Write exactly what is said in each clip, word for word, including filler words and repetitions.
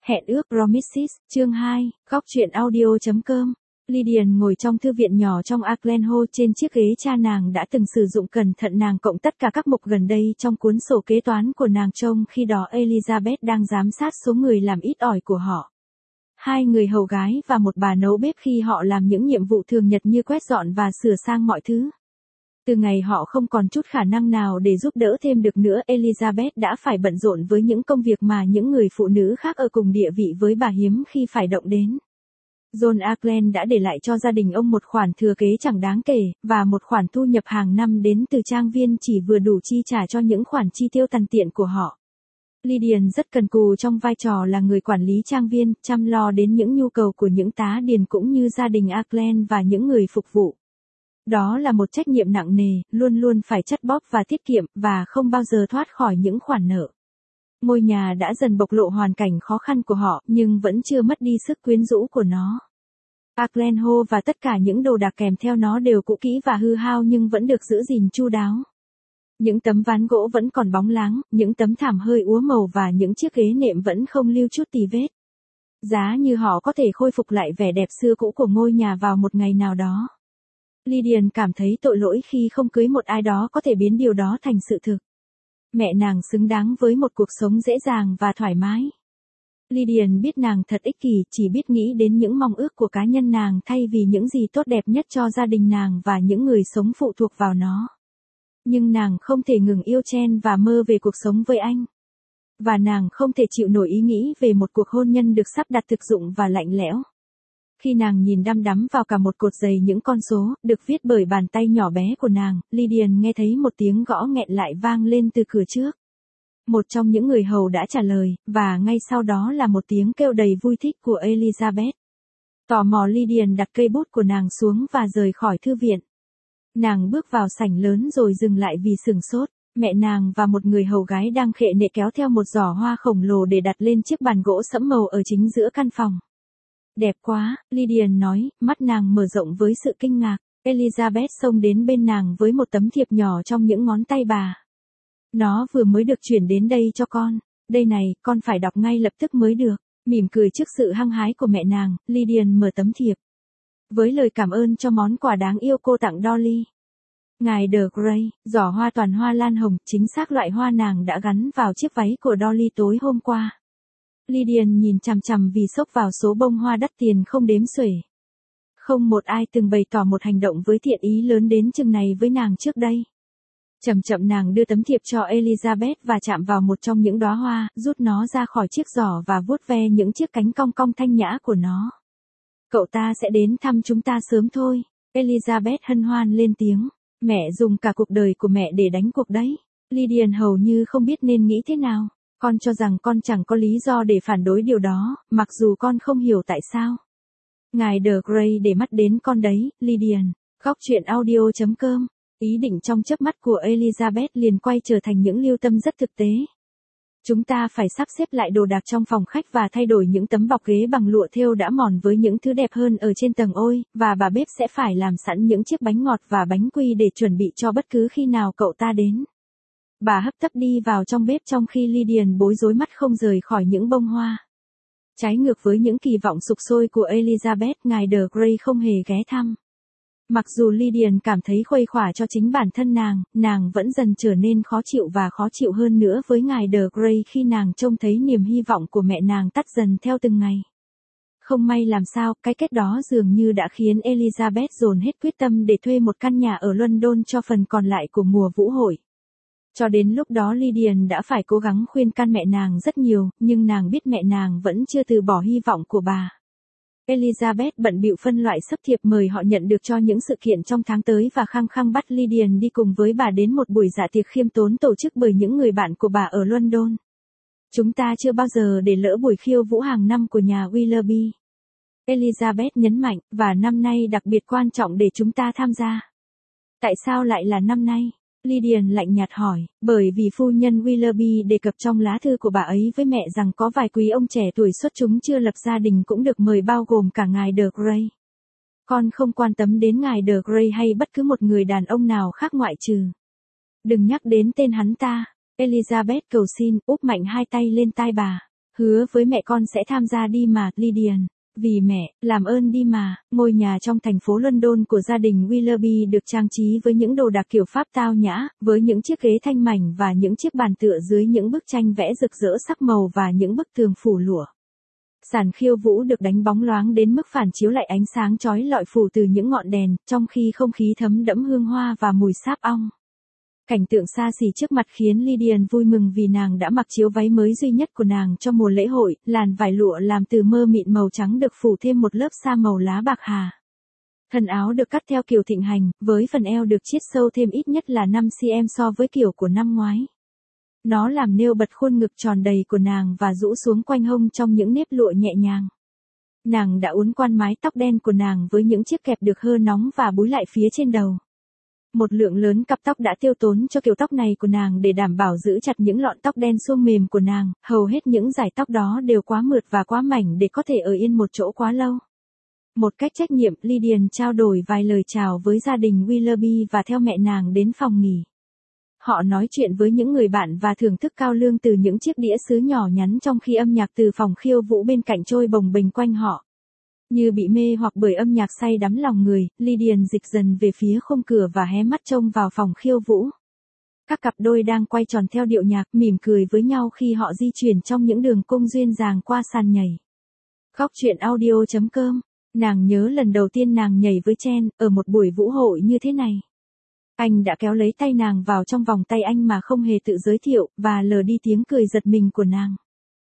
Hẹn ước Promises, chương hai, góc truyện audio.com. Lydian ngồi trong thư viện nhỏ trong Auckland trên chiếc ghế cha nàng đã từng sử dụng cẩn thận nàng cộng tất cả các mục gần đây trong cuốn sổ kế toán của nàng trông khi đó Elizabeth đang giám sát số người làm ít ỏi của họ. Hai người hầu gái và một bà nấu bếp khi họ làm những nhiệm vụ thường nhật như quét dọn và sửa sang mọi thứ. Từ ngày họ không còn chút khả năng nào để giúp đỡ thêm được nữa, Elizabeth đã phải bận rộn với những công việc mà những người phụ nữ khác ở cùng địa vị với bà hiếm khi phải động đến. John Auckland đã để lại cho gia đình ông một khoản thừa kế chẳng đáng kể, và một khoản thu nhập hàng năm đến từ trang viên chỉ vừa đủ chi trả cho những khoản chi tiêu tằn tiện của họ. Lydian rất cần cù trong vai trò là người quản lý trang viên, chăm lo đến những nhu cầu của những tá điền cũng như gia đình Auckland và những người phục vụ. Đó là một trách nhiệm nặng nề, luôn luôn phải chắt bóp và tiết kiệm, và không bao giờ thoát khỏi những khoản nợ. Ngôi nhà đã dần bộc lộ hoàn cảnh khó khăn của họ, nhưng vẫn chưa mất đi sức quyến rũ của nó. Auckland Hall và tất cả những đồ đạc kèm theo nó đều cũ kỹ và hư hao nhưng vẫn được giữ gìn chu đáo. Những tấm ván gỗ vẫn còn bóng láng, những tấm thảm hơi úa màu và những chiếc ghế nệm vẫn không lưu chút tì vết. Giá như họ có thể khôi phục lại vẻ đẹp xưa cũ của ngôi nhà vào một ngày nào đó. Lydian cảm thấy tội lỗi khi không cưới một ai đó có thể biến điều đó thành sự thực. Mẹ nàng xứng đáng với một cuộc sống dễ dàng và thoải mái. Lydian biết nàng thật ích kỷ, chỉ biết nghĩ đến những mong ước của cá nhân nàng thay vì những gì tốt đẹp nhất cho gia đình nàng và những người sống phụ thuộc vào nó. Nhưng nàng không thể ngừng yêu Chen và mơ về cuộc sống với anh. Và nàng không thể chịu nổi ý nghĩ về một cuộc hôn nhân được sắp đặt thực dụng và lạnh lẽo. Khi nàng nhìn đăm đắm vào cả một cột dày những con số, được viết bởi bàn tay nhỏ bé của nàng, Lydian nghe thấy một tiếng gõ nghẹn lại vang lên từ cửa trước. Một trong những người hầu đã trả lời, và ngay sau đó là một tiếng kêu đầy vui thích của Elizabeth. Tò mò Lydian đặt cây bút của nàng xuống và rời khỏi thư viện. Nàng bước vào sảnh lớn rồi dừng lại vì sửng sốt. Mẹ nàng và một người hầu gái đang khệ nệ kéo theo một giỏ hoa khổng lồ để đặt lên chiếc bàn gỗ sẫm màu ở chính giữa căn phòng. Đẹp quá, Lydian nói, mắt nàng mở rộng với sự kinh ngạc. Elizabeth xông đến bên nàng với một tấm thiệp nhỏ trong những ngón tay bà. Nó vừa mới được chuyển đến đây cho con. Đây này, con phải đọc ngay lập tức mới được. Mỉm cười trước sự hăng hái của mẹ nàng, Lydian mở tấm thiệp. Với lời cảm ơn cho món quà đáng yêu cô tặng Dolly. Ngài de Grey, giỏ hoa toàn hoa lan hồng, chính xác loại hoa nàng đã gắn vào chiếc váy của Dolly tối hôm qua. Lydian nhìn chằm chằm vì sốc vào số bông hoa đắt tiền không đếm xuể. Không một ai từng bày tỏ một hành động với thiện ý lớn đến chừng này với nàng trước đây. Chậm chậm nàng đưa tấm thiệp cho Elizabeth và chạm vào một trong những đóa hoa, rút nó ra khỏi chiếc giỏ và vuốt ve những chiếc cánh cong cong thanh nhã của nó. Cậu ta sẽ đến thăm chúng ta sớm thôi. Elizabeth hân hoan lên tiếng. Mẹ dùng cả cuộc đời của mẹ để đánh cuộc đấy. Lydian hầu như không biết nên nghĩ thế nào. Con cho rằng con chẳng có lý do để phản đối điều đó, mặc dù con không hiểu tại sao. Ngài de Grey để mắt đến con đấy, Lydian. Góc truyện audio.com. Ý định trong chớp mắt của Elizabeth liền quay trở thành những lưu tâm rất thực tế. Chúng ta phải sắp xếp lại đồ đạc trong phòng khách và thay đổi những tấm bọc ghế bằng lụa thêu đã mòn với những thứ đẹp hơn ở trên tầng ôi, và bà bếp sẽ phải làm sẵn những chiếc bánh ngọt và bánh quy để chuẩn bị cho bất cứ khi nào cậu ta đến. Bà hấp tấp đi vào trong bếp trong khi Lydian bối rối mắt không rời khỏi những bông hoa. Trái ngược với những kỳ vọng sục sôi của Elizabeth, ngài de Grey không hề ghé thăm. Mặc dù Lydian cảm thấy khuây khỏa cho chính bản thân nàng, nàng vẫn dần trở nên khó chịu và khó chịu hơn nữa với ngài de Grey khi nàng trông thấy niềm hy vọng của mẹ nàng tắt dần theo từng ngày. Không may làm sao, cái kết đó dường như đã khiến Elizabeth dồn hết quyết tâm để thuê một căn nhà ở London cho phần còn lại của mùa vũ hội. Cho đến lúc đó Lydian đã phải cố gắng khuyên can mẹ nàng rất nhiều, nhưng nàng biết mẹ nàng vẫn chưa từ bỏ hy vọng của bà. Elizabeth bận bịu phân loại sấp thiệp mời họ nhận được cho những sự kiện trong tháng tới và khăng khăng bắt Lydian đi cùng với bà đến một buổi dạ tiệc khiêm tốn tổ chức bởi những người bạn của bà ở London. Chúng ta chưa bao giờ để lỡ buổi khiêu vũ hàng năm của nhà Willoughby. Elizabeth nhấn mạnh, và năm nay đặc biệt quan trọng để chúng ta tham gia. Tại sao lại là năm nay? Lydian lạnh nhạt hỏi, bởi vì phu nhân Willoughby đề cập trong lá thư của bà ấy với mẹ rằng có vài quý ông trẻ tuổi xuất chúng chưa lập gia đình cũng được mời bao gồm cả ngài de Grey. Con không quan tâm đến ngài de Grey hay bất cứ một người đàn ông nào khác ngoại trừ. Đừng nhắc đến tên hắn ta. Elizabeth cầu xin, úp mạnh hai tay lên tai bà. Hứa với mẹ con sẽ tham gia đi mà, Lydian. Vì mẹ, làm ơn đi mà. Ngôi nhà trong thành phố London của gia đình Willoughby được trang trí với những đồ đạc kiểu Pháp tao nhã, với những chiếc ghế thanh mảnh và những chiếc bàn tựa dưới những bức tranh vẽ rực rỡ sắc màu và những bức tường phủ lụa. Sàn khiêu vũ được đánh bóng loáng đến mức phản chiếu lại ánh sáng chói lọi phủ từ những ngọn đèn, trong khi không khí thấm đẫm hương hoa và mùi sáp ong. Cảnh tượng xa xỉ trước mặt khiến Lydian vui mừng vì nàng đã mặc chiếu váy mới duy nhất của nàng cho mùa lễ hội, làn vải lụa làm từ mơ mịn màu trắng được phủ thêm một lớp sa màu lá bạc hà. Thân áo được cắt theo kiểu thịnh hành, với phần eo được chiết sâu thêm ít nhất là năm xăng-ti-mét so với kiểu của năm ngoái. Nó làm nêu bật khuôn ngực tròn đầy của nàng và rũ xuống quanh hông trong những nếp lụa nhẹ nhàng. Nàng đã uốn quan mái tóc đen của nàng với những chiếc kẹp được hơ nóng và búi lại phía trên đầu. Một lượng lớn cặp tóc đã tiêu tốn cho kiểu tóc này của nàng để đảm bảo giữ chặt những lọn tóc đen suông mềm của nàng, hầu hết những dải tóc đó đều quá mượt và quá mảnh để có thể ở yên một chỗ quá lâu. Một cách trách nhiệm, Lydian trao đổi vài lời chào với gia đình Willoughby và theo mẹ nàng đến phòng nghỉ. Họ nói chuyện với những người bạn và thưởng thức cao lương từ những chiếc đĩa sứ nhỏ nhắn trong khi âm nhạc từ phòng khiêu vũ bên cạnh trôi bồng bềnh quanh họ. Như bị mê hoặc bởi âm nhạc say đắm lòng người, Lydian dịch dần về phía khung cửa và hé mắt trông vào phòng khiêu vũ. Các cặp đôi đang quay tròn theo điệu nhạc, mỉm cười với nhau khi họ di chuyển trong những đường cung duyên dáng qua sàn nhảy. Góc truyện audio chấm com. Nàng nhớ lần đầu tiên nàng nhảy với Chen, ở một buổi vũ hội như thế này. Anh đã kéo lấy tay nàng vào trong vòng tay anh mà không hề tự giới thiệu, và lờ đi tiếng cười giật mình của nàng.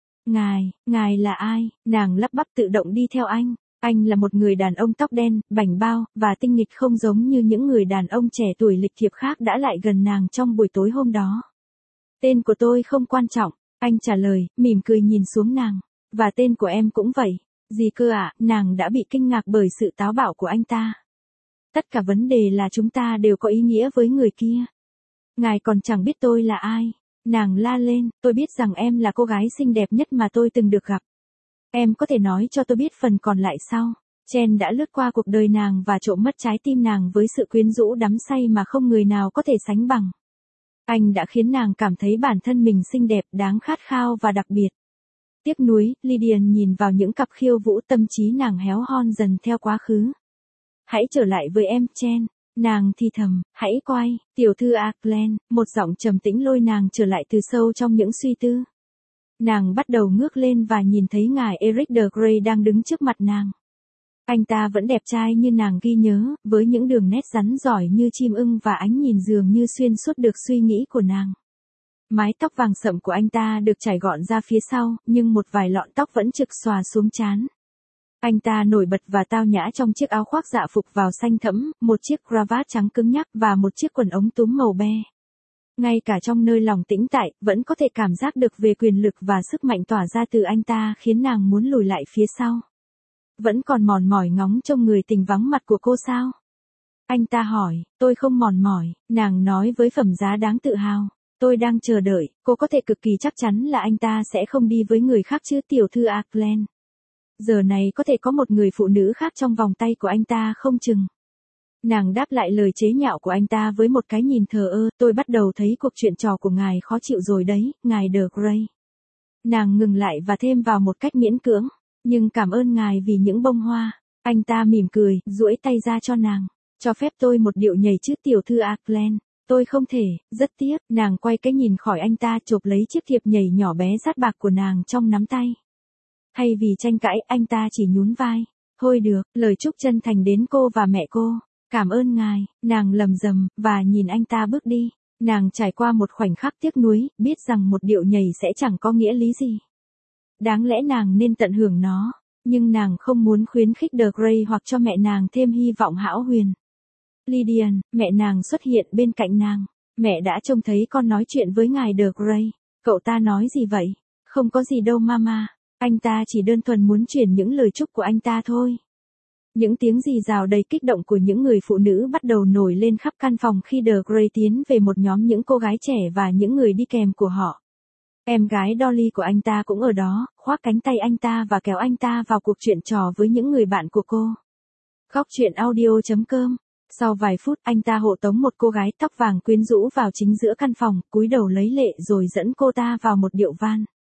Ngài, ngài là ai? Nàng lắp bắp tự động đi theo anh. Anh là một người đàn ông tóc đen, bảnh bao, và tinh nghịch không giống như những người đàn ông trẻ tuổi lịch thiệp khác đã lại gần nàng trong buổi tối hôm đó. Tên của tôi không quan trọng, anh trả lời, mỉm cười nhìn xuống nàng. Và tên của em cũng vậy. Gì cơ ạ? À? Nàng đã bị kinh ngạc bởi sự táo bạo của anh ta. Tất cả vấn đề là chúng ta đều có ý nghĩa với người kia. Ngài còn chẳng biết tôi là ai. Nàng la lên, tôi biết rằng em là cô gái xinh đẹp nhất mà tôi từng được gặp. Em có thể nói cho tôi biết phần còn lại sau. Chen đã lướt qua cuộc đời nàng và trộm mất trái tim nàng với sự quyến rũ đắm say mà không người nào có thể sánh bằng. Anh đã khiến nàng cảm thấy bản thân mình xinh đẹp, đáng khát khao và đặc biệt. Tiếc nuối, Lydian nhìn vào những cặp khiêu vũ, tâm trí nàng héo hon dần theo quá khứ. Hãy trở lại với em, Chen. Nàng thì thầm, hãy quay, tiểu thư Auckland, một giọng trầm tĩnh lôi nàng trở lại từ sâu trong những suy tư. Nàng bắt đầu ngước lên và nhìn thấy ngài Eric de Grey đang đứng trước mặt nàng. Anh ta vẫn đẹp trai như nàng ghi nhớ, với những đường nét rắn giỏi như chim ưng và ánh nhìn dường như xuyên suốt được suy nghĩ của nàng. Mái tóc vàng sậm của anh ta được chải gọn ra phía sau, nhưng một vài lọn tóc vẫn trực xòa xuống trán. Anh ta nổi bật và tao nhã trong chiếc áo khoác dạ phục vào xanh thẫm, một chiếc cravat trắng cứng nhắc và một chiếc quần ống túm màu be. Ngay cả trong nơi lòng tĩnh tại, vẫn có thể cảm giác được về quyền lực và sức mạnh tỏa ra từ anh ta khiến nàng muốn lùi lại phía sau. Vẫn còn mòn mỏi ngóng trông người tình vắng mặt của cô sao? Anh ta hỏi, tôi không mòn mỏi, nàng nói với phẩm giá đáng tự hào. Tôi đang chờ đợi, cô có thể cực kỳ chắc chắn là anh ta sẽ không đi với người khác chứ tiểu thư Auckland. Giờ này có thể có một người phụ nữ khác trong vòng tay của anh ta không chừng. Nàng đáp lại lời chế nhạo của anh ta với một cái nhìn thờ ơ, tôi bắt đầu thấy cuộc chuyện trò của ngài khó chịu rồi đấy, ngài de Grey. Nàng ngừng lại và thêm vào một cách miễn cưỡng, nhưng cảm ơn ngài vì những bông hoa. Anh ta mỉm cười, duỗi tay ra cho nàng. Cho phép tôi một điệu nhảy chứ tiểu thư Auckland. Tôi không thể, rất tiếc, nàng quay cái nhìn khỏi anh ta chộp lấy chiếc thiệp nhảy nhỏ bé dát bạc của nàng trong nắm tay. Thay vì tranh cãi, anh ta chỉ nhún vai. Thôi được, lời chúc chân thành đến cô và mẹ cô. Cảm ơn ngài, nàng lầm rầm, và nhìn anh ta bước đi. Nàng trải qua một khoảnh khắc tiếc nuối, biết rằng một điệu nhảy sẽ chẳng có nghĩa lý gì. Đáng lẽ nàng nên tận hưởng nó, nhưng nàng không muốn khuyến khích de Grey hoặc cho mẹ nàng thêm hy vọng hão huyền. Lydian, mẹ nàng xuất hiện bên cạnh nàng. Mẹ đã trông thấy con nói chuyện với ngài de Grey. Cậu ta nói gì vậy? Không có gì đâu mama. Anh ta chỉ đơn thuần muốn chuyển những lời chúc của anh ta thôi. Những tiếng rì rào đầy kích động của những người phụ nữ bắt đầu nổi lên khắp căn phòng khi de Grey tiến về một nhóm những cô gái trẻ và những người đi kèm của họ. Em gái Dolly của anh ta cũng ở đó, khoác cánh tay anh ta và kéo anh ta vào cuộc chuyện trò với những người bạn của cô. Góc truyện audio chấm com. Sau vài phút, anh ta hộ tống một cô gái tóc vàng quyến rũ vào chính giữa căn phòng, cúi đầu lấy lệ rồi dẫn cô ta vào một điệu van.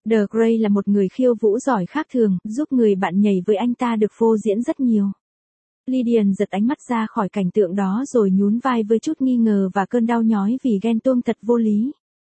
The Grey là một người khiêu vũ giỏi khác thường, giúp người bạn nhảy với anh ta được phô diễn rất nhiều. Lydian giật ánh mắt ra khỏi cảnh tượng đó rồi nhún vai với chút nghi ngờ và cơn đau nhói vì ghen tuông thật vô lý.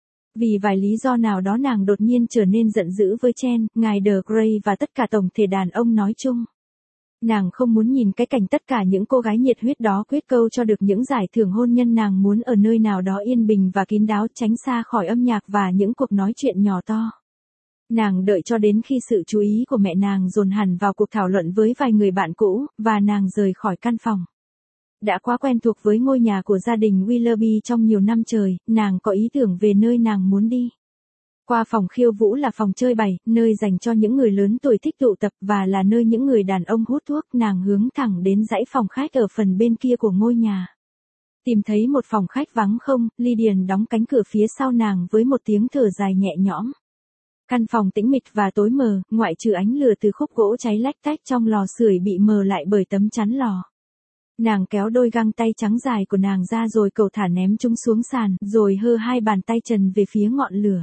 Vì vài lý do nào đó nàng đột nhiên trở nên giận dữ với Chen, ngài The Grey và tất cả tổng thể đàn ông nói chung. Nàng không muốn nhìn cái cảnh tất cả những cô gái nhiệt huyết đó quyết câu cho được những giải thưởng hôn nhân, nàng muốn ở nơi nào đó yên bình và kín đáo, tránh xa khỏi âm nhạc và những cuộc nói chuyện nhỏ to. Nàng đợi cho đến khi sự chú ý của mẹ nàng dồn hẳn vào cuộc thảo luận với vài người bạn cũ, và nàng rời khỏi căn phòng. Đã quá quen thuộc với ngôi nhà của gia đình Willoughby trong nhiều năm trời, nàng có ý tưởng về nơi nàng muốn đi. Qua phòng khiêu vũ là phòng chơi bày, nơi dành cho những người lớn tuổi thích tụ tập và là nơi những người đàn ông hút thuốc. Nàng hướng thẳng đến dãy phòng khách ở phần bên kia của ngôi nhà. Tìm thấy một phòng khách vắng không, Lydian đóng cánh cửa phía sau nàng với một tiếng thở dài nhẹ nhõm. Căn phòng tĩnh mịch và tối mờ, ngoại trừ ánh lửa từ khúc gỗ cháy lách tách trong lò sưởi bị mờ lại bởi tấm chắn lò. Nàng kéo đôi găng tay trắng dài của nàng ra rồi cầu thả ném chúng xuống sàn, rồi hơ hai bàn tay trần về phía ngọn lửa.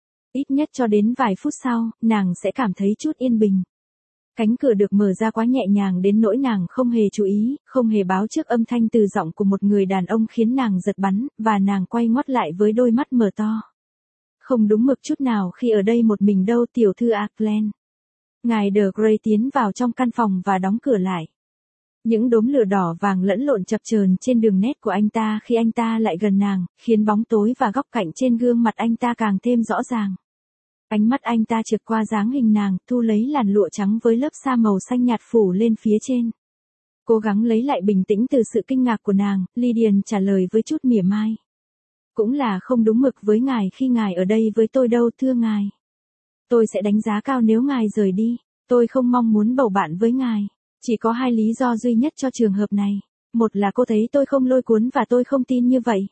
Ít nhất cho đến vài phút sau, nàng sẽ cảm thấy chút yên bình. Cánh cửa được mở ra quá nhẹ nhàng đến nỗi nàng không hề chú ý, không hề báo trước âm thanh từ giọng của một người đàn ông khiến nàng giật bắn, và nàng quay ngoắt lại với đôi mắt mở to. Không đúng mực chút nào khi ở đây một mình đâu, tiểu thư Auckland. Ngài The Grey tiến vào trong căn phòng và đóng cửa lại. Những đốm lửa đỏ vàng lẫn lộn chập chờn trên đường nét của anh ta khi anh ta lại gần nàng, khiến bóng tối và góc cạnh trên gương mặt anh ta càng thêm rõ ràng. Ánh mắt anh ta trượt qua dáng hình nàng, thu lấy làn lụa trắng với lớp sa màu xanh nhạt phủ lên phía trên. Cố gắng lấy lại bình tĩnh từ sự kinh ngạc của nàng, Lydian trả lời với chút mỉa mai. Cũng là không đúng mực với ngài khi ngài ở đây với tôi đâu, thưa ngài. Tôi sẽ đánh giá cao nếu ngài rời đi, tôi không mong muốn bầu bạn với ngài. Chỉ có hai lý do duy nhất cho trường hợp này. Một là cô thấy tôi không lôi cuốn và tôi không tin như vậy.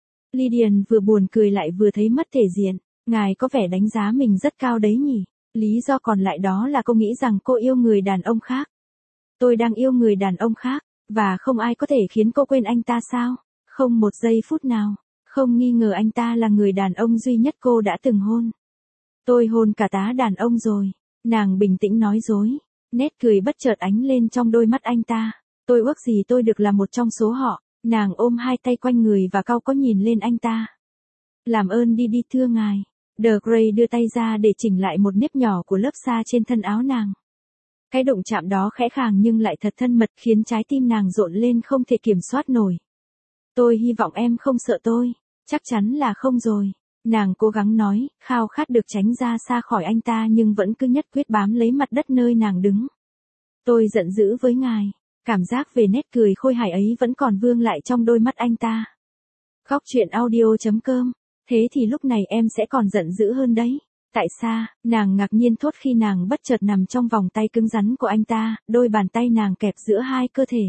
Lydian vừa buồn cười lại vừa thấy mất thể diện. Ngài có vẻ đánh giá mình rất cao đấy nhỉ. Lý do còn lại đó là cô nghĩ rằng cô yêu người đàn ông khác. Tôi đang yêu người đàn ông khác, và không ai có thể khiến cô quên anh ta sao? Không một giây phút nào. Không nghi ngờ anh ta là người đàn ông duy nhất cô đã từng hôn. Tôi hôn cả tá đàn ông rồi. Nàng bình tĩnh nói dối. Nét cười bất chợt ánh lên trong đôi mắt anh ta. Tôi ước gì tôi được là một trong số họ. Nàng ôm hai tay quanh người và cau có nhìn lên anh ta. Làm ơn đi đi thưa ngài. The Grey đưa tay ra để chỉnh lại một nếp nhỏ của lớp sa trên thân áo nàng. Cái đụng chạm đó khẽ khàng nhưng lại thật thân mật khiến trái tim nàng rộn lên không thể kiểm soát nổi. Tôi hy vọng em không sợ tôi. Chắc chắn là không rồi. Nàng cố gắng nói, khao khát được tránh ra xa khỏi anh ta nhưng vẫn cứ nhất quyết bám lấy mặt đất nơi nàng đứng. Tôi giận dữ với ngài. Cảm giác về nét cười khôi hài ấy vẫn còn vương lại trong đôi mắt anh ta. Góc truyện audio chấm com. Thế thì lúc này em sẽ còn giận dữ hơn đấy. Tại sao? Nàng ngạc nhiên thốt khi nàng bất chợt nằm trong vòng tay cứng rắn của anh ta, đôi bàn tay nàng kẹp giữa hai cơ thể.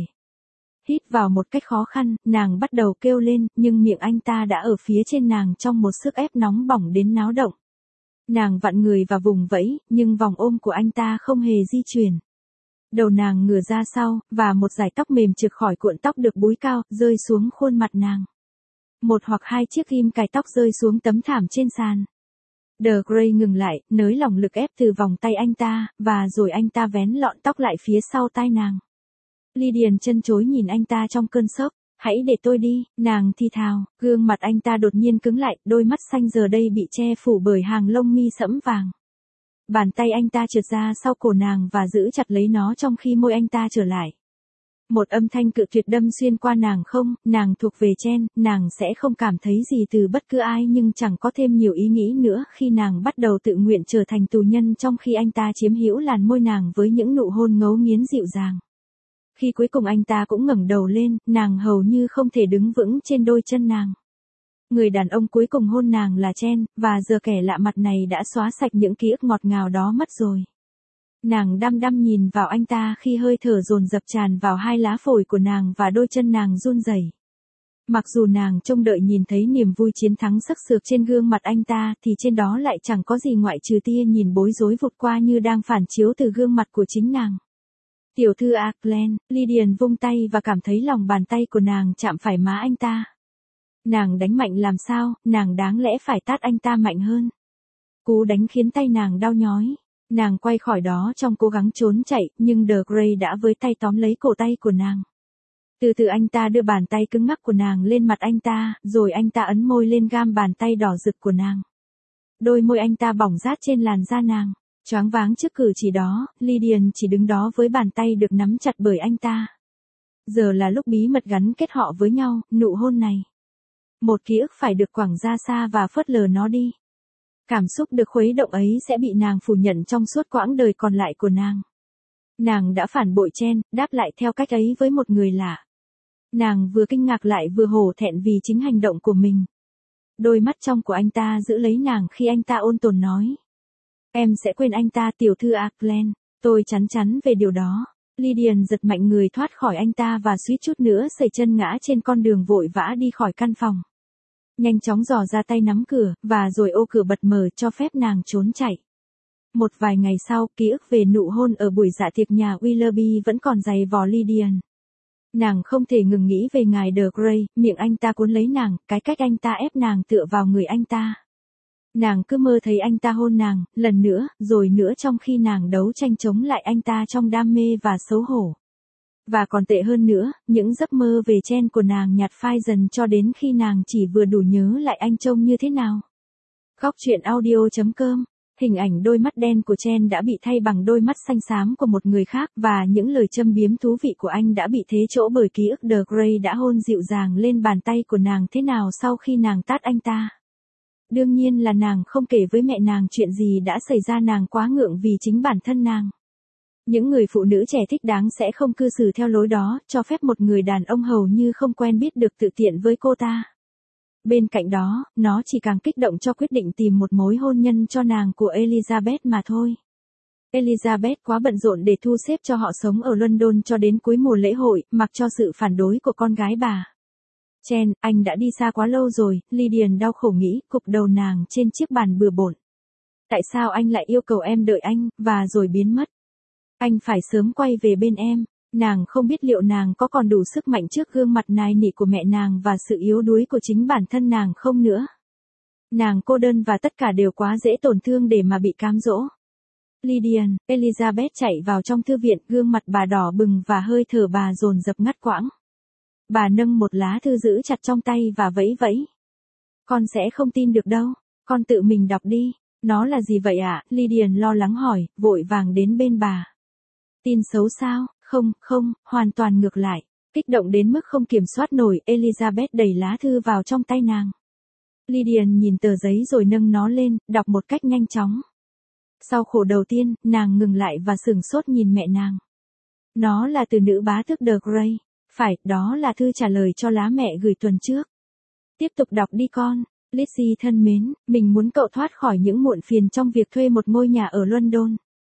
Hít vào một cách khó khăn, nàng bắt đầu kêu lên, nhưng miệng anh ta đã ở phía trên nàng trong một sức ép nóng bỏng đến náo động. Nàng vặn người và vùng vẫy, nhưng vòng ôm của anh ta không hề di chuyển. Đầu nàng ngửa ra sau, và một dải tóc mềm trượt khỏi cuộn tóc được búi cao, rơi xuống khuôn mặt nàng. Một hoặc hai chiếc ghim cài tóc rơi xuống tấm thảm trên sàn. The Grey ngừng lại, nới lỏng lực ép từ vòng tay anh ta, và rồi anh ta vén lọn tóc lại phía sau tai nàng. Lydian chân chối nhìn anh ta trong cơn sốc. Hãy để tôi đi, nàng thì thào, gương mặt anh ta đột nhiên cứng lại, đôi mắt xanh giờ đây bị che phủ bởi hàng lông mi sẫm vàng. Bàn tay anh ta trượt ra sau cổ nàng và giữ chặt lấy nó trong khi môi anh ta trở lại. Một âm thanh cự tuyệt đâm xuyên qua nàng không, nàng thuộc về Chen, nàng sẽ không cảm thấy gì từ bất cứ ai nhưng chẳng có thêm nhiều ý nghĩ nữa khi nàng bắt đầu tự nguyện trở thành tù nhân trong khi anh ta chiếm hữu làn môi nàng với những nụ hôn ngấu nghiến dịu dàng. Khi cuối cùng anh ta cũng ngẩng đầu lên, nàng hầu như không thể đứng vững trên đôi chân nàng. Người đàn ông cuối cùng hôn nàng là Chen, và giờ kẻ lạ mặt này đã xóa sạch những ký ức ngọt ngào đó mất rồi. Nàng đăm đăm nhìn vào anh ta khi hơi thở dồn dập tràn vào hai lá phổi của nàng và đôi chân nàng run rẩy. Mặc dù nàng trông đợi nhìn thấy niềm vui chiến thắng sắc sược trên gương mặt anh ta thì trên đó lại chẳng có gì ngoại trừ tia nhìn bối rối vụt qua như đang phản chiếu từ gương mặt của chính nàng. Tiểu thư Auckland, Lydian vung tay và cảm thấy lòng bàn tay của nàng chạm phải má anh ta. Nàng đánh mạnh làm sao, nàng đáng lẽ phải tát anh ta mạnh hơn. Cú đánh khiến tay nàng đau nhói. Nàng quay khỏi đó trong cố gắng trốn chạy, nhưng The Grey đã với tay tóm lấy cổ tay của nàng. Từ từ anh ta đưa bàn tay cứng ngắc của nàng lên mặt anh ta, rồi anh ta ấn môi lên gam bàn tay đỏ rực của nàng. Đôi môi anh ta bỏng rát trên làn da nàng. Choáng váng trước cử chỉ đó, Lydian chỉ đứng đó với bàn tay được nắm chặt bởi anh ta. Giờ là lúc bí mật gắn kết họ với nhau, nụ hôn này. Một ký ức phải được quẳng ra xa và phớt lờ nó đi. Cảm xúc được khuấy động ấy sẽ bị nàng phủ nhận trong suốt quãng đời còn lại của nàng. Nàng đã phản bội Chen, đáp lại theo cách ấy với một người lạ. Nàng vừa kinh ngạc lại vừa hổ thẹn vì chính hành động của mình. Đôi mắt trong của anh ta giữ lấy nàng khi anh ta ôn tồn nói. Em sẽ quên anh ta tiểu thư Auckland, tôi chắn chắn về điều đó. Lydian giật mạnh người thoát khỏi anh ta và suýt chút nữa sẩy chân ngã trên con đường vội vã đi khỏi căn phòng. Nhanh chóng dò ra tay nắm cửa, và rồi ô cửa bật mở cho phép nàng trốn chạy. Một vài ngày sau, ký ức về nụ hôn ở buổi dạ tiệc nhà Willoughby vẫn còn dày vò Lydian. Nàng không thể ngừng nghĩ về ngài The Grey, miệng anh ta cuốn lấy nàng, cái cách anh ta ép nàng tựa vào người anh ta. Nàng cứ mơ thấy anh ta hôn nàng, lần nữa, rồi nữa trong khi nàng đấu tranh chống lại anh ta trong đam mê và xấu hổ. Và còn tệ hơn nữa, những giấc mơ về Chen của nàng nhạt phai dần cho đến khi nàng chỉ vừa đủ nhớ lại anh trông như thế nào. Góc truyện audio chấm com. Hình ảnh đôi mắt đen của Chen đã bị thay bằng đôi mắt xanh xám của một người khác, và những lời châm biếm thú vị của anh đã bị thế chỗ bởi ký ức The Grey đã hôn dịu dàng lên bàn tay của nàng thế nào sau khi nàng tát anh ta. Đương nhiên là nàng không kể với mẹ nàng chuyện gì đã xảy ra, nàng quá ngượng vì chính bản thân nàng. Những người phụ nữ trẻ thích đáng sẽ không cư xử theo lối đó, cho phép một người đàn ông hầu như không quen biết được tự tiện với cô ta. Bên cạnh đó, nó chỉ càng kích động cho quyết định tìm một mối hôn nhân cho nàng của Elizabeth mà thôi. Elizabeth quá bận rộn để thu xếp cho họ sống ở London cho đến cuối mùa lễ hội, mặc cho sự phản đối của con gái bà. Chen, anh đã đi xa quá lâu rồi, Lydian đau khổ nghĩ, cụp đầu nàng trên chiếc bàn bừa bộn. Tại sao anh lại yêu cầu em đợi anh, và rồi biến mất? Anh phải sớm quay về bên em. Nàng không biết liệu nàng có còn đủ sức mạnh trước gương mặt nài nỉ của mẹ nàng và sự yếu đuối của chính bản thân nàng không nữa. Nàng cô đơn và tất cả đều quá dễ tổn thương để mà bị cám dỗ. Lydian, Elizabeth chạy vào trong thư viện, gương mặt bà đỏ bừng và hơi thở bà dồn dập ngắt quãng. Bà nâng một lá thư giữ chặt trong tay và vẫy vẫy. Con sẽ không tin được đâu, con tự mình đọc đi. Nó là gì vậy ạ? À? Lydian lo lắng hỏi, vội vàng đến bên bà. Tin xấu sao? Không, không, hoàn toàn ngược lại. Kích động đến mức không kiểm soát nổi, Elizabeth đẩy lá thư vào trong tay nàng. Lydian nhìn tờ giấy rồi nâng nó lên, đọc một cách nhanh chóng. Sau khổ đầu tiên, nàng ngừng lại và sửng sốt nhìn mẹ nàng. Nó là từ nữ bá tước The Grey. Phải, đó là thư trả lời cho lá mẹ gửi tuần trước. Tiếp tục đọc đi con. Lizzie thân mến, mình muốn cậu thoát khỏi những muộn phiền trong việc thuê một ngôi nhà ở London.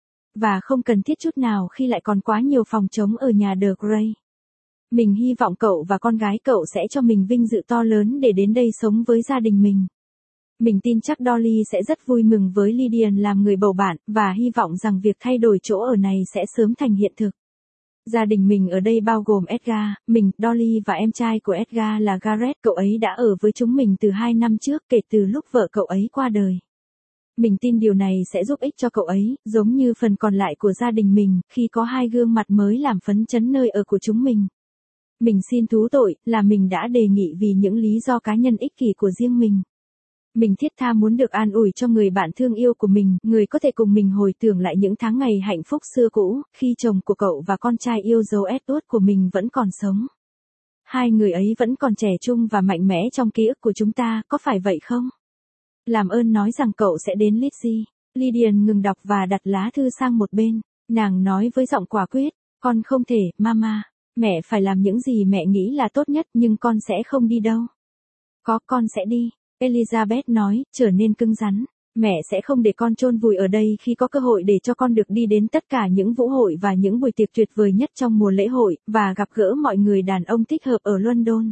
Và không cần thiết chút nào khi lại còn quá nhiều phòng trống ở nhà The Grey. Mình hy vọng cậu và con gái cậu sẽ cho mình vinh dự to lớn để đến đây sống với gia đình mình. Mình tin chắc Dolly sẽ rất vui mừng với Lydian làm người bầu bạn, và hy vọng rằng việc thay đổi chỗ ở này sẽ sớm thành hiện thực. Gia đình mình ở đây bao gồm Edgar, mình, Dolly và em trai của Edgar là Gareth. Cậu ấy đã ở với chúng mình từ hai năm trước, kể từ lúc vợ cậu ấy qua đời. Mình tin điều này sẽ giúp ích cho cậu ấy, giống như phần còn lại của gia đình mình, khi có hai gương mặt mới làm phấn chấn nơi ở của chúng mình. Mình xin thú tội, là mình đã đề nghị vì những lý do cá nhân ích kỷ của riêng mình. Mình thiết tha muốn được an ủi cho người bạn thương yêu của mình, người có thể cùng mình hồi tưởng lại những tháng ngày hạnh phúc xưa cũ, khi chồng của cậu và con trai yêu dấu Edward của mình vẫn còn sống. Hai người ấy vẫn còn trẻ trung và mạnh mẽ trong ký ức của chúng ta, có phải vậy không? Làm ơn nói rằng cậu sẽ đến Lizzie. Lydian ngừng đọc và đặt lá thư sang một bên. Nàng nói với giọng quả quyết, con không thể, mama. Mẹ phải làm những gì mẹ nghĩ là tốt nhất, nhưng con sẽ không đi đâu. Có, con sẽ đi. Elizabeth nói, trở nên cứng rắn. Mẹ sẽ không để con chôn vùi ở đây khi có cơ hội để cho con được đi đến tất cả những vũ hội và những buổi tiệc tuyệt vời nhất trong mùa lễ hội, và gặp gỡ mọi người đàn ông thích hợp ở London.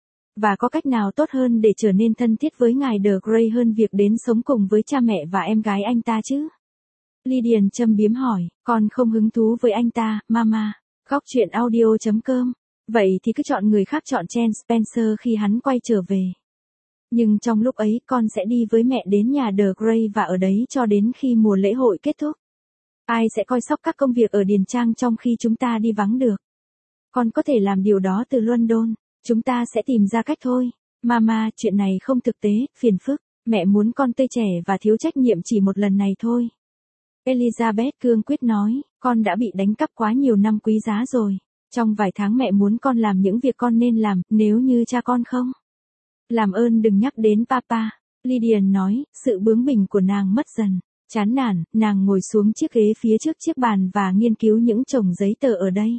Và có cách nào tốt hơn để trở nên thân thiết với ngài The Grey hơn việc đến sống cùng với cha mẹ và em gái anh ta chứ? Lydian châm biếm hỏi, con không hứng thú với anh ta, mama. Góc truyện audio chấm com. Vậy thì cứ chọn người khác, chọn Chen Spencer khi hắn quay trở về. Nhưng trong lúc ấy con sẽ đi với mẹ đến nhà The Grey và ở đấy cho đến khi mùa lễ hội kết thúc. Ai sẽ coi sóc các công việc ở Điền Trang trong khi chúng ta đi vắng được? Con có thể làm điều đó từ London. Chúng ta sẽ tìm ra cách thôi. Mama, chuyện này không thực tế, phiền phức. Mẹ muốn con tươi trẻ và thiếu trách nhiệm chỉ một lần này thôi. Elizabeth cương quyết nói, con đã bị đánh cắp quá nhiều năm quý giá rồi. Trong vài tháng mẹ muốn con làm những việc con nên làm, nếu như cha con không. Làm ơn đừng nhắc đến papa. Lydian nói, sự bướng bỉnh của nàng mất dần. Chán nản, nàng ngồi xuống chiếc ghế phía trước chiếc bàn và nghiên cứu những chồng giấy tờ ở đây.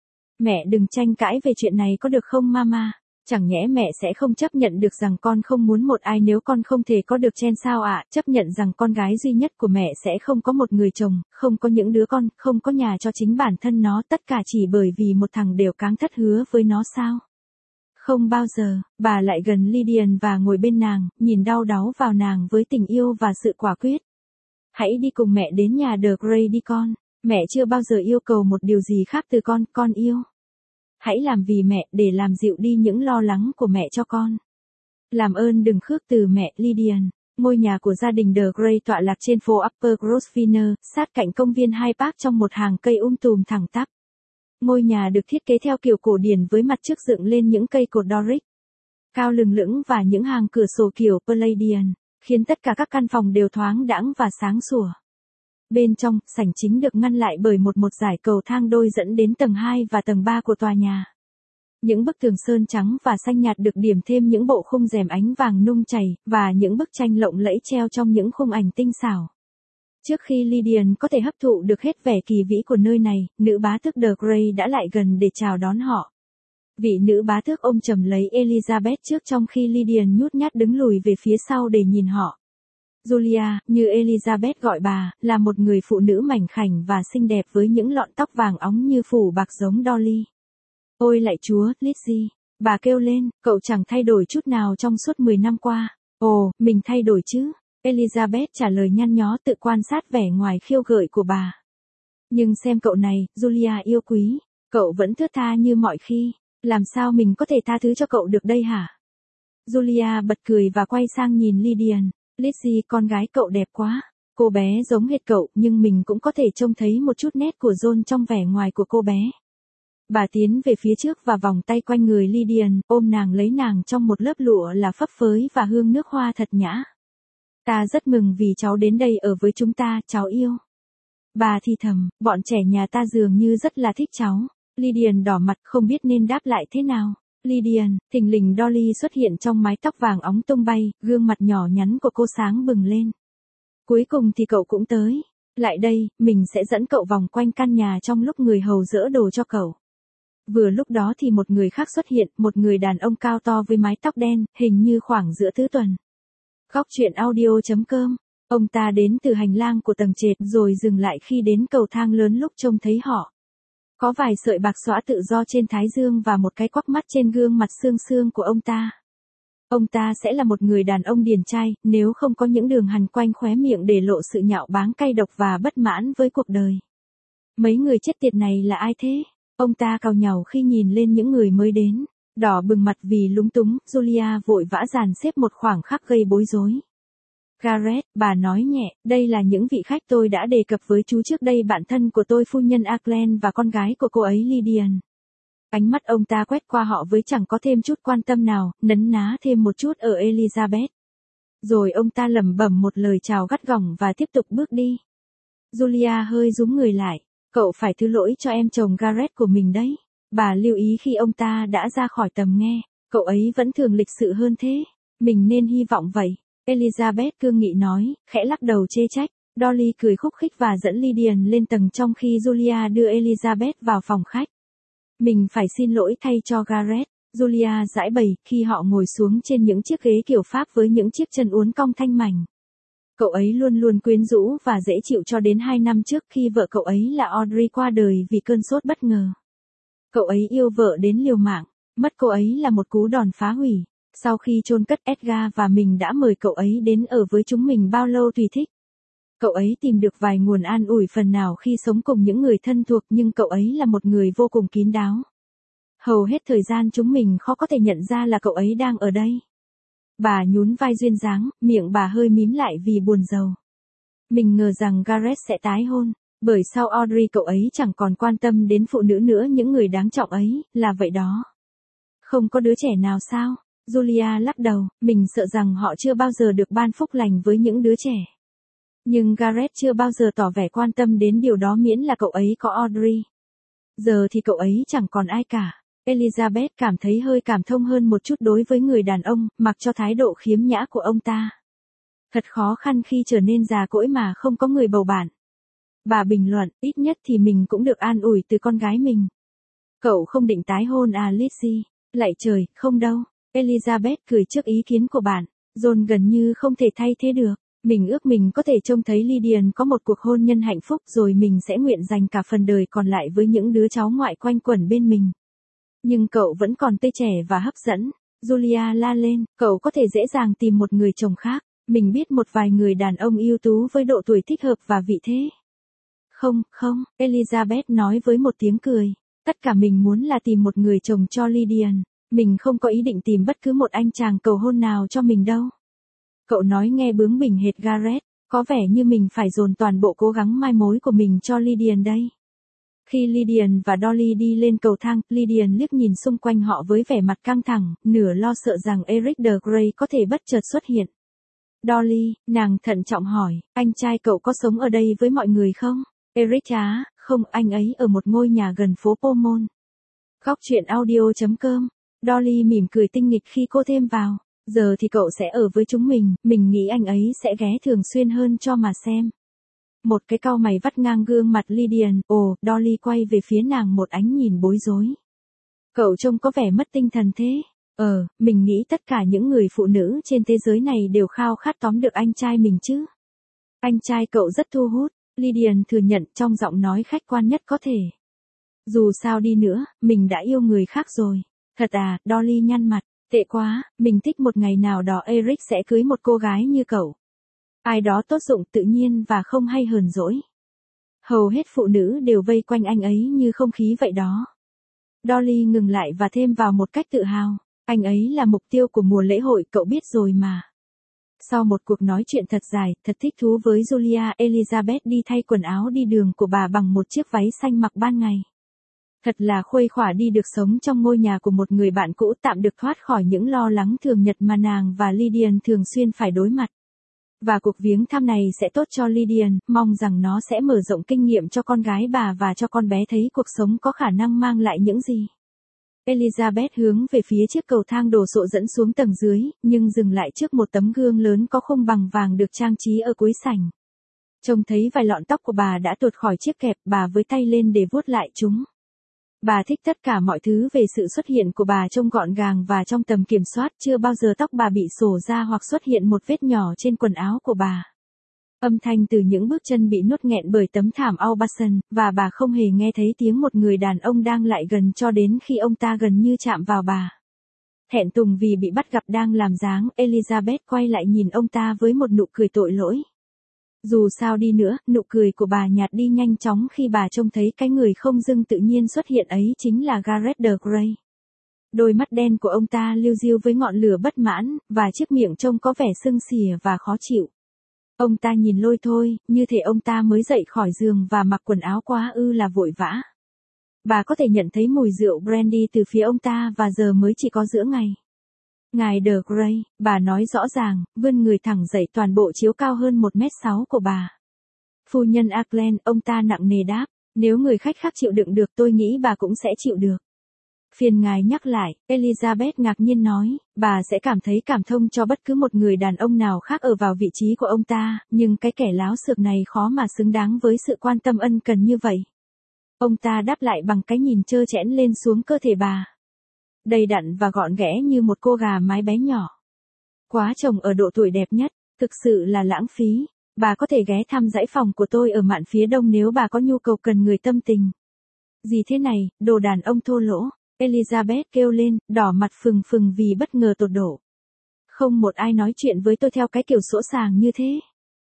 Mẹ đừng tranh cãi về chuyện này có được không mama? Chẳng nhẽ mẹ sẽ không chấp nhận được rằng con không muốn một ai nếu con không thể có được Chen sao ạ? À? Chấp nhận rằng con gái duy nhất của mẹ sẽ không có một người chồng, không có những đứa con, không có nhà cho chính bản thân nó, tất cả chỉ bởi vì một thằng đều cáng thất hứa với nó sao? Không bao giờ. Bà lại gần Lydian và ngồi bên nàng, nhìn đau đáu vào nàng với tình yêu và sự quả quyết. Hãy đi cùng mẹ đến nhà The Grey đi con. Mẹ chưa bao giờ yêu cầu một điều gì khác từ con, con yêu. Hãy làm vì mẹ để làm dịu đi những lo lắng của mẹ cho con. Làm ơn đừng khước từ mẹ, Lydian. Ngôi nhà của gia đình The Grey tọa lạc trên phố Upper Grosvenor, sát cạnh công viên Hyde Park trong một hàng cây um tùm thẳng tắp. Ngôi nhà được thiết kế theo kiểu cổ điển với mặt trước dựng lên những cây cột Doric cao lừng lững và những hàng cửa sổ kiểu Palladian, khiến tất cả các căn phòng đều thoáng đãng và sáng sủa. Bên trong, sảnh chính được ngăn lại bởi một một dải cầu thang đôi dẫn đến tầng hai và tầng ba của tòa nhà. Những bức tường sơn trắng và xanh nhạt được điểm thêm những bộ khung rèm ánh vàng nung chảy, và những bức tranh lộng lẫy treo trong những khung ảnh tinh xảo. Trước khi Lydian có thể hấp thụ được hết vẻ kỳ vĩ của nơi này, nữ bá tước The Grey đã lại gần để chào đón họ. Vị nữ bá tước ôm chầm lấy Elizabeth trước trong khi Lydian nhút nhát đứng lùi về phía sau để nhìn họ. Julia, như Elizabeth gọi bà, là một người phụ nữ mảnh khảnh và xinh đẹp với những lọn tóc vàng óng như phủ bạc giống Dolly. Ôi lạy chúa, Lizzie, bà kêu lên, cậu chẳng thay đổi chút nào trong suốt mười năm qua. Ồ, mình thay đổi chứ. Elizabeth trả lời nhăn nhó tự quan sát vẻ ngoài khiêu gợi của bà. Nhưng xem cậu này, Julia yêu quý, cậu vẫn thướt tha như mọi khi, làm sao mình có thể tha thứ cho cậu được đây hả? Julia bật cười và quay sang nhìn Lydian. Lizzie, con gái cậu đẹp quá. Cô bé giống hệt cậu, nhưng mình cũng có thể trông thấy một chút nét của John trong vẻ ngoài của cô bé. Bà tiến về phía trước và vòng tay quanh người Lydian, ôm nàng lấy nàng trong một lớp lụa là phấp phới và hương nước hoa thật nhã. Ta rất mừng vì cháu đến đây ở với chúng ta, cháu yêu. Bà thì thầm, bọn trẻ nhà ta dường như rất là thích cháu. Lydian đỏ mặt không biết nên đáp lại thế nào. Lydian, thình lình Dolly xuất hiện trong mái tóc vàng óng tung bay, gương mặt nhỏ nhắn của cô sáng bừng lên. Cuối cùng thì cậu cũng tới. Lại đây, mình sẽ dẫn cậu vòng quanh căn nhà trong lúc người hầu dỡ đồ cho cậu. Vừa lúc đó thì một người khác xuất hiện, một người đàn ông cao to với mái tóc đen, hình như khoảng giữa thứ tuần. Góc truyện audio chấm com. Ông ta đến từ hành lang của tầng trệt rồi dừng lại khi đến cầu thang lớn lúc trông thấy họ. Có vài sợi bạc xõa tự do trên thái dương và một cái quắc mắt trên gương mặt xương xương của ông ta. Ông ta sẽ là một người đàn ông điển trai, nếu không có những đường hằn quanh khóe miệng để lộ sự nhạo báng cay độc và bất mãn với cuộc đời. Mấy người chết tiệt này là ai thế? Ông ta cau nhàu khi nhìn lên những người mới đến. Đỏ bừng mặt vì lúng túng, Julia vội vã dàn xếp một khoảng khắc gây bối rối. Gareth, bà nói nhẹ, đây là những vị khách tôi đã đề cập với chú trước đây, bạn thân của tôi phu nhân Auckland và con gái của cô ấy Lydian. Ánh mắt ông ta quét qua họ với chẳng có thêm chút quan tâm nào, nấn ná thêm một chút ở Elizabeth. Rồi ông ta lẩm bẩm một lời chào gắt gỏng và tiếp tục bước đi. Julia hơi rúm người lại, cậu phải thứ lỗi cho em chồng Gareth của mình đấy. Bà lưu ý khi ông ta đã ra khỏi tầm nghe, cậu ấy vẫn thường lịch sự hơn thế. Mình nên hy vọng vậy. Elizabeth cương nghị nói, khẽ lắc đầu chê trách. Dolly cười khúc khích và dẫn Lydian lên tầng trong khi Julia đưa Elizabeth vào phòng khách. Mình phải xin lỗi thay cho Gareth. Julia giãi bày khi họ ngồi xuống trên những chiếc ghế kiểu Pháp với những chiếc chân uốn cong thanh mảnh. Cậu ấy luôn luôn quyến rũ và dễ chịu cho đến hai năm trước khi vợ cậu ấy là Audrey qua đời vì cơn sốt bất ngờ. Cậu ấy yêu vợ đến liều mạng, mất cô ấy là một cú đòn phá hủy. Sau khi chôn cất Edgar và mình đã mời cậu ấy đến ở với chúng mình bao lâu tùy thích. Cậu ấy tìm được vài nguồn an ủi phần nào khi sống cùng những người thân thuộc, nhưng cậu ấy là một người vô cùng kín đáo. Hầu hết thời gian chúng mình khó có thể nhận ra là cậu ấy đang ở đây. Bà nhún vai duyên dáng, miệng bà hơi mím lại vì buồn rầu. Mình ngờ rằng Gareth sẽ tái hôn, bởi sau Audrey cậu ấy chẳng còn quan tâm đến phụ nữ nữa, những người đáng trọng ấy, là vậy đó. Không có đứa trẻ nào sao? Julia lắc đầu, mình sợ rằng họ chưa bao giờ được ban phúc lành với những đứa trẻ. Nhưng Gareth chưa bao giờ tỏ vẻ quan tâm đến điều đó miễn là cậu ấy có Audrey. Giờ thì cậu ấy chẳng còn ai cả. Elizabeth cảm thấy hơi cảm thông hơn một chút đối với người đàn ông, mặc cho thái độ khiếm nhã của ông ta. Thật khó khăn khi trở nên già cỗi mà không có người bầu bạn. Bà bình luận, ít nhất thì mình cũng được an ủi từ con gái mình. Cậu không định tái hôn à Lizzie? Lạy trời, không đâu. Elizabeth cười trước ý kiến của bạn. John gần như không thể thay thế được. Mình ước mình có thể trông thấy Lydian có một cuộc hôn nhân hạnh phúc rồi mình sẽ nguyện dành cả phần đời còn lại với những đứa cháu ngoại quanh quẩn bên mình. Nhưng cậu vẫn còn tươi trẻ và hấp dẫn. Julia la lên, cậu có thể dễ dàng tìm một người chồng khác. Mình biết một vài người đàn ông ưu tú với độ tuổi thích hợp và vị thế. Không, không, Elizabeth nói với một tiếng cười. Tất cả mình muốn là tìm một người chồng cho Lydian. Mình không có ý định tìm bất cứ một anh chàng cầu hôn nào cho mình đâu. Cậu nói nghe bướng bỉnh hệt Gareth, có vẻ như mình phải dồn toàn bộ cố gắng mai mối của mình cho Lydian đây. Khi Lydian và Dolly đi lên cầu thang, Lydian liếc nhìn xung quanh họ với vẻ mặt căng thẳng, nửa lo sợ rằng Eric de Grey có thể bất chợt xuất hiện. Dolly, nàng thận trọng hỏi, anh trai cậu có sống ở đây với mọi người không? Eric á, không, anh ấy ở một ngôi nhà gần phố Pomon. Góc truyện audio chấm com. Dolly mỉm cười tinh nghịch khi cô thêm vào. Giờ thì cậu sẽ ở với chúng mình, mình nghĩ anh ấy sẽ ghé thường xuyên hơn cho mà xem. Một cái cau mày vắt ngang gương mặt Lydian, ồ, Dolly quay về phía nàng một ánh nhìn bối rối. Cậu trông có vẻ mất tinh thần thế. Ờ, mình nghĩ tất cả những người phụ nữ trên thế giới này đều khao khát tóm được anh trai mình chứ. Anh trai cậu rất thu hút, Lydian thừa nhận trong giọng nói khách quan nhất có thể. Dù sao đi nữa, mình đã yêu người khác rồi. Thật à, Dolly nhăn mặt. Tệ quá, mình thích một ngày nào đó Eric sẽ cưới một cô gái như cậu. Ai đó tốt dụng tự nhiên và không hay hờn dỗi. Hầu hết phụ nữ đều vây quanh anh ấy như không khí vậy đó. Dolly ngừng lại và thêm vào một cách tự hào. Anh ấy là mục tiêu của mùa lễ hội, cậu biết rồi mà. Sau một cuộc nói chuyện thật dài, thật thích thú với Julia, Elizabeth đi thay quần áo đi đường của bà bằng một chiếc váy xanh mặc ban ngày. Thật là khuây khỏa đi được sống trong ngôi nhà của một người bạn cũ, tạm được thoát khỏi những lo lắng thường nhật mà nàng và Lydian thường xuyên phải đối mặt. Và cuộc viếng thăm này sẽ tốt cho Lydian, mong rằng nó sẽ mở rộng kinh nghiệm cho con gái bà và cho con bé thấy cuộc sống có khả năng mang lại những gì. Elizabeth hướng về phía chiếc cầu thang đồ sộ dẫn xuống tầng dưới, nhưng dừng lại trước một tấm gương lớn có khung bằng vàng được trang trí ở cuối sảnh. Trông thấy vài lọn tóc của bà đã tuột khỏi chiếc kẹp, bà với tay lên để vuốt lại chúng. Bà thích tất cả mọi thứ về sự xuất hiện của bà, trông gọn gàng và trong tầm kiểm soát, chưa bao giờ tóc bà bị xổ ra hoặc xuất hiện một vết nhỏ trên quần áo của bà. Âm thanh từ những bước chân bị nuốt nghẹn bởi tấm thảm Aubusson, và bà không hề nghe thấy tiếng một người đàn ông đang lại gần cho đến khi ông ta gần như chạm vào bà. Thẹn thùng vì bị bắt gặp đang làm dáng, Elizabeth quay lại nhìn ông ta với một nụ cười tội lỗi. Dù sao đi nữa, nụ cười của bà nhạt đi nhanh chóng khi bà trông thấy cái người không dưng tự nhiên xuất hiện ấy chính là Gareth de Grey. Đôi mắt đen của ông ta liu riu với ngọn lửa bất mãn, và chiếc miệng trông có vẻ sưng xỉa và khó chịu. Ông ta nhìn lôi thôi, như thể ông ta mới dậy khỏi giường và mặc quần áo quá ư là vội vã. Bà có thể nhận thấy mùi rượu brandy từ phía ông ta và giờ mới chỉ có giữa ngày. Ngài de Grey, bà nói rõ ràng, vươn người thẳng dậy, toàn bộ chiếu cao hơn một mét sáu của bà. Phu nhân Auckland, ông ta nặng nề đáp, nếu người khách khác chịu đựng được tôi nghĩ bà cũng sẽ chịu được. Phiền ngài nhắc lại, Elizabeth ngạc nhiên nói, bà sẽ cảm thấy cảm thông cho bất cứ một người đàn ông nào khác ở vào vị trí của ông ta, nhưng cái kẻ láo xược này khó mà xứng đáng với sự quan tâm ân cần như vậy. Ông ta đáp lại bằng cái nhìn trơ trẽn lên xuống cơ thể bà. Đầy đặn và gọn ghẽ như một cô gà mái bé nhỏ. Quá chồng ở độ tuổi đẹp nhất, thực sự là lãng phí. Bà có thể ghé thăm dãy phòng của tôi ở mạn phía đông nếu bà có nhu cầu cần người tâm tình. Gì thế này, đồ đàn ông thô lỗ, Elizabeth kêu lên, đỏ mặt phừng phừng vì bất ngờ tột độ. Không một ai nói chuyện với tôi theo cái kiểu sỗ sàng như thế.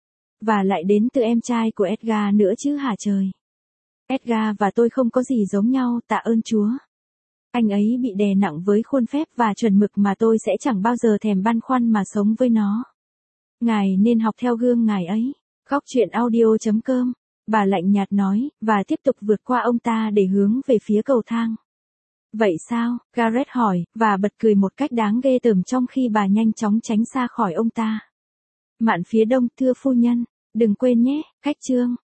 Và lại đến từ em trai của Edgar nữa chứ hả trời. Edgar và tôi không có gì giống nhau, tạ ơn Chúa. Anh ấy bị đè nặng với khuôn phép và chuẩn mực mà tôi sẽ chẳng bao giờ thèm băn khoăn mà sống với nó. Ngài nên học theo gương ngài ấy. Góc chuyện audio chấm com. Bà lạnh nhạt nói, và tiếp tục vượt qua ông ta để hướng về phía cầu thang. Vậy sao? Gareth hỏi, và bật cười một cách đáng ghê tởm trong khi bà nhanh chóng tránh xa khỏi ông ta. Mạn phía đông, thưa phu nhân. Đừng quên nhé, cách chương.